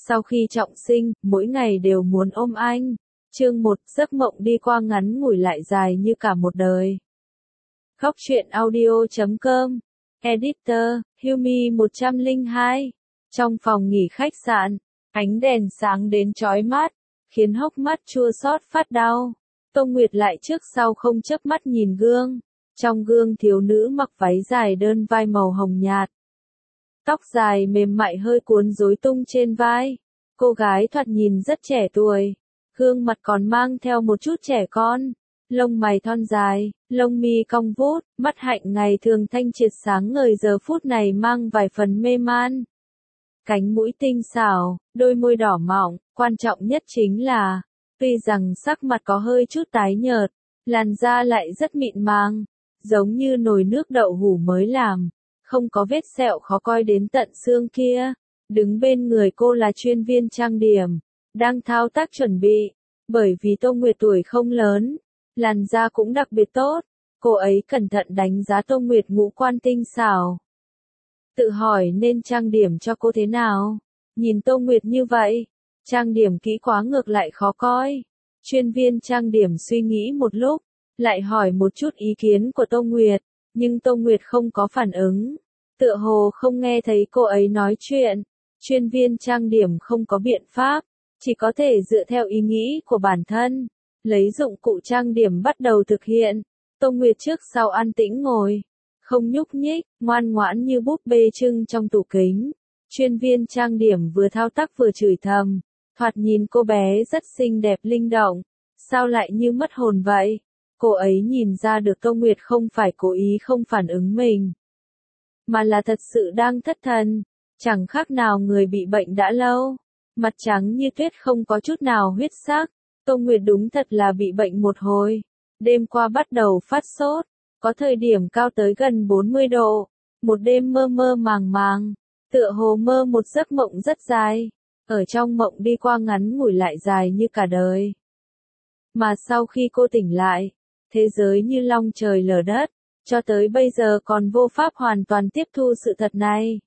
Sau khi trọng sinh, mỗi ngày đều muốn ôm anh. Chương 1, giấc mộng đi qua ngắn ngủi lại dài như cả một đời. Khóc chuyện audio.com. Editor, Humi 102. Trong phòng nghỉ khách sạn, ánh đèn sáng đến chói mắt, khiến hốc mắt chua xót phát đau. Tô Nguyệt lại trước sau không chớp mắt nhìn gương. Trong gương thiếu nữ mặc váy dài đơn vai màu hồng nhạt. Tóc dài mềm mại hơi cuốn rối tung trên vai. Cô gái thoạt nhìn rất trẻ tuổi. Gương mặt còn mang theo một chút trẻ con. Lông mày thon dài, lông mi cong vút, mắt hạnh ngày thường thanh triệt sáng ngời giờ phút này mang vài phần mê man. Cánh mũi tinh xảo, đôi môi đỏ mọng, quan trọng nhất chính là, tuy rằng sắc mặt có hơi chút tái nhợt, làn da lại rất mịn màng, giống như nồi nước đậu hũ mới làm, không có vết sẹo khó coi đến tận xương kia. Đứng bên người cô là chuyên viên trang điểm, đang thao tác chuẩn bị, bởi vì Tô Nguyệt tuổi không lớn, làn da cũng đặc biệt tốt, cô ấy cẩn thận đánh giá Tô Nguyệt ngũ quan tinh xảo. Tự hỏi nên trang điểm cho cô thế nào? Nhìn Tô Nguyệt như vậy, trang điểm kỹ quá ngược lại khó coi. Chuyên viên trang điểm suy nghĩ một lúc, lại hỏi một chút ý kiến của Tô Nguyệt, nhưng Tô Nguyệt không có phản ứng. Tựa hồ không nghe thấy cô ấy nói chuyện. Chuyên viên trang điểm không có biện pháp, chỉ có thể dựa theo ý nghĩ của bản thân, lấy dụng cụ trang điểm bắt đầu thực hiện. Tô Nguyệt trước sau an tĩnh ngồi, không nhúc nhích, ngoan ngoãn như búp bê trưng trong tủ kính. Chuyên viên trang điểm vừa thao tác vừa chửi thầm, thoạt nhìn cô bé rất xinh đẹp linh động, sao lại như mất hồn vậy? Cô ấy nhìn ra được Tô Nguyệt không phải cố ý không phản ứng mình, mà là thật sự đang thất thần, chẳng khác nào người bị bệnh đã lâu. Mặt trắng như tuyết không có chút nào huyết sắc. Tô Nguyệt đúng thật là bị bệnh một hồi. Đêm qua bắt đầu phát sốt, có thời điểm cao tới gần 40 độ. Một đêm mơ mơ màng màng, tựa hồ mơ một giấc mộng rất dài. Ở trong mộng đi qua ngắn ngủi lại dài như cả đời. Mà sau khi cô tỉnh lại, thế giới như long trời lở đất, cho tới bây giờ còn vô pháp hoàn toàn tiếp thu sự thật này.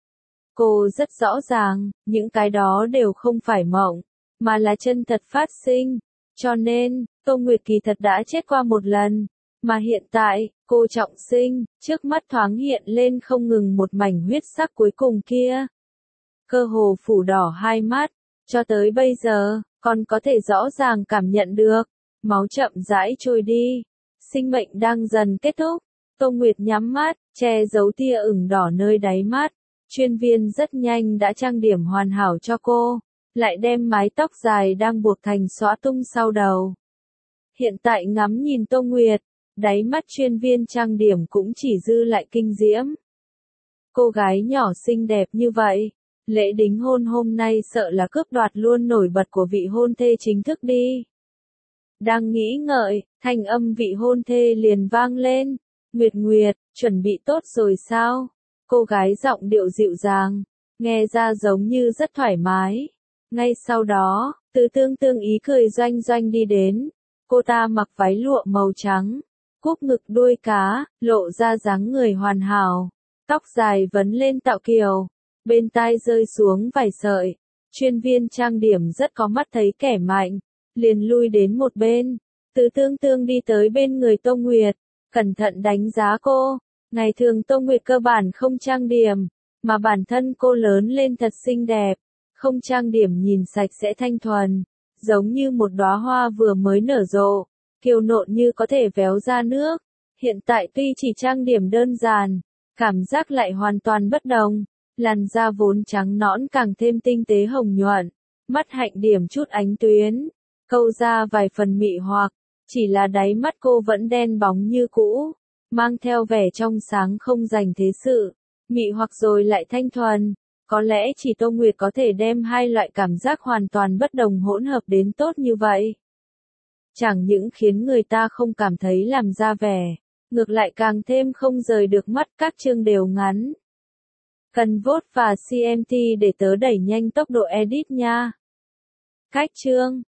Cô rất rõ ràng, những cái đó đều không phải mộng, mà là chân thật phát sinh. Cho nên, Tô Nguyệt kỳ thật đã chết qua một lần, mà hiện tại, cô trọng sinh, trước mắt thoáng hiện lên không ngừng một mảnh huyết sắc cuối cùng kia. Cơ hồ phủ đỏ hai mắt, cho tới bây giờ, còn có thể rõ ràng cảm nhận được, máu chậm rãi trôi đi, sinh mệnh đang dần kết thúc. Tô Nguyệt nhắm mắt, che giấu tia ửng đỏ nơi đáy mắt. Chuyên viên rất nhanh đã trang điểm hoàn hảo cho cô, lại đem mái tóc dài đang buộc thành xõa tung sau đầu. Hiện tại ngắm nhìn Tô Nguyệt, đáy mắt chuyên viên trang điểm cũng chỉ dư lại kinh diễm. Cô gái nhỏ xinh đẹp như vậy, lễ đính hôn hôm nay sợ là cướp đoạt luôn nổi bật của vị hôn thê chính thức đi. Đang nghĩ ngợi, thanh âm vị hôn thê liền vang lên. Nguyệt Nguyệt, chuẩn bị tốt rồi sao? Cô gái giọng điệu dịu dàng, nghe ra giống như rất thoải mái. Ngay sau đó, Từ Tương Tương ý cười doanh doanh đi đến. Cô ta mặc váy lụa màu trắng, cúp ngực đuôi cá, lộ ra dáng người hoàn hảo. Tóc dài vấn lên tạo kiều, bên tai rơi xuống vài sợi. Chuyên viên trang điểm rất có mắt thấy kẻ mạnh, liền lui đến một bên. Từ Tương Tương đi tới bên người Tô Nguyệt, cẩn thận đánh giá cô. Ngày thường Tô Nguyệt cơ bản không trang điểm, mà bản thân cô lớn lên thật xinh đẹp, không trang điểm nhìn sạch sẽ thanh thuần, giống như một đóa hoa vừa mới nở rộ, kiều nộn như có thể véo ra nước. Hiện tại tuy chỉ trang điểm đơn giản, cảm giác lại hoàn toàn bất đồng, làn da vốn trắng nõn càng thêm tinh tế hồng nhuận, mắt hạnh điểm chút ánh tuyến, câu ra vài phần mị hoặc, chỉ là đáy mắt cô vẫn đen bóng như cũ, mang theo vẻ trong sáng không dành thế sự, mị hoặc rồi lại thanh thuần. Có lẽ chỉ Tô Nguyệt có thể đem hai loại cảm giác hoàn toàn bất đồng hỗn hợp đến tốt như vậy. Chẳng những khiến người ta không cảm thấy làm ra vẻ, ngược lại càng thêm không rời được mắt. Các chương đều ngắn. Cần vote và CMT để tớ đẩy nhanh tốc độ edit nha. Cách chương.